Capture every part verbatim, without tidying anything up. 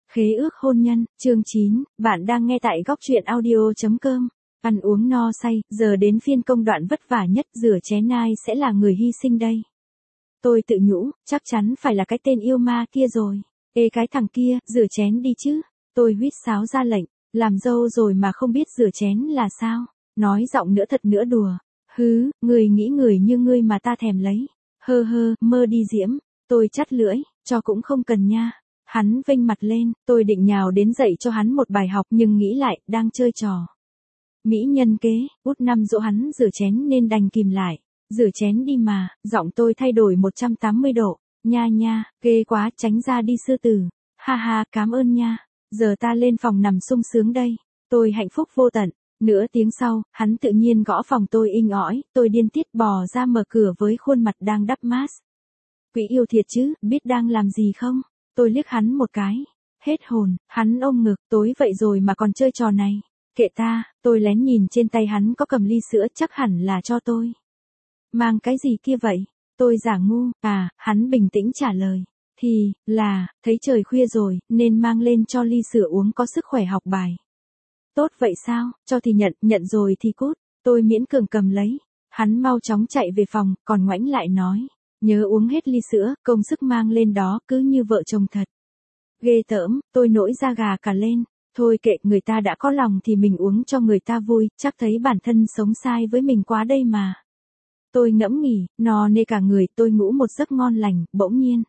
Khế ước hôn nhân, chương chín, bạn đang nghe tại góc truyện audio.com. Ăn uống no say, giờ đến phiên công đoạn vất vả nhất, rửa chén ai sẽ là người hy sinh đây. Tôi tự nhủ, chắc chắn phải là cái tên yêu ma kia rồi. Ê cái thằng kia, rửa chén đi chứ. Tôi huýt sáo ra lệnh, làm dâu rồi mà không biết rửa chén là sao. Nói giọng nữa thật nữa đùa. Hứ, người nghĩ người như ngươi mà ta thèm lấy. Hơ hơ, mơ đi Diễm. Tôi chắt lưỡi, cho cũng không cần nha. Hắn vênh mặt lên, tôi định nhào đến dạy cho hắn một bài học nhưng nghĩ lại, đang chơi trò. Mỹ nhân kế, út năm dỗ hắn rửa chén nên đành kìm lại. Rửa chén đi mà, giọng tôi thay đổi một trăm tám mươi độ. Nha nha, ghê quá, tránh ra đi sư tử. Ha ha, cảm ơn nha. Giờ ta lên phòng nằm sung sướng đây. Tôi hạnh phúc vô tận. Nửa tiếng sau, hắn tự nhiên gõ phòng tôi inh ỏi, tôi điên tiết bò ra mở cửa với khuôn mặt đang đắp mask. Quỷ yêu thiệt chứ, biết đang làm gì không? Tôi liếc hắn một cái. Hết hồn, hắn ôm ngực, tối vậy rồi mà còn chơi trò này. Kệ ta, tôi lén nhìn trên tay hắn có cầm ly sữa, chắc hẳn là cho tôi. Mang cái gì kia vậy? Tôi giả ngu, à, hắn bình tĩnh trả lời. Thì, là, thấy trời khuya rồi, nên mang lên cho ly sữa uống có sức khỏe học bài. Tốt vậy sao, cho thì nhận, nhận rồi thì cút. Tôi miễn cường cầm lấy. Hắn mau chóng chạy về phòng, còn ngoảnh lại nói. Nhớ uống hết ly sữa, công sức mang lên đó, cứ như vợ chồng thật. Ghê tởm, tôi nổi da gà cả lên. Thôi kệ, người ta đã có lòng thì mình uống cho người ta vui, chắc thấy bản thân sống sai với mình quá đây mà. Tôi ngẫm nghĩ, no nê cả người, tôi ngủ một giấc ngon lành, bỗng nhiên.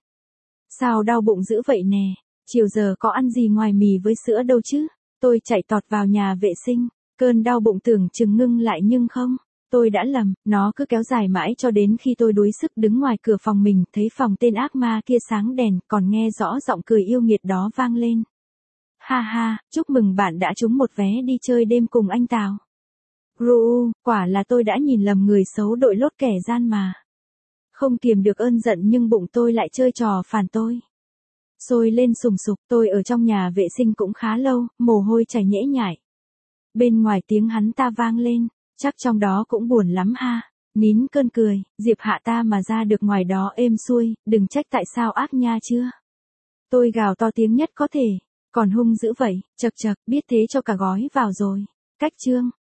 Sao đau bụng dữ vậy nè, chiều giờ có ăn gì ngoài mì với sữa đâu chứ. Tôi chạy tọt vào nhà vệ sinh, cơn đau bụng tưởng chừng ngưng lại nhưng không. Tôi đã lầm, nó cứ kéo dài mãi cho đến khi tôi đuối sức đứng ngoài cửa phòng mình, thấy phòng tên ác ma kia sáng đèn, còn nghe rõ giọng cười yêu nghiệt đó vang lên. Ha ha, chúc mừng bạn đã trúng một vé đi chơi đêm cùng anh Tào. Ru, quả là tôi đã nhìn lầm người xấu đội lốt kẻ gian mà. Không kiềm được ơn giận nhưng bụng tôi lại chơi trò phản tôi. Sôi lên sùng sục, tôi ở trong nhà vệ sinh cũng khá lâu, mồ hôi chảy nhễ nhại. Bên ngoài tiếng hắn ta vang lên. Chắc trong đó cũng buồn lắm ha. Nín cơn cười, Diệp Hạ ta mà ra được ngoài đó êm xuôi, đừng trách tại sao ác nha chưa. Tôi gào to tiếng nhất có thể, còn hung dữ vậy, chật chật, biết thế cho cả gói vào rồi. Cách chương.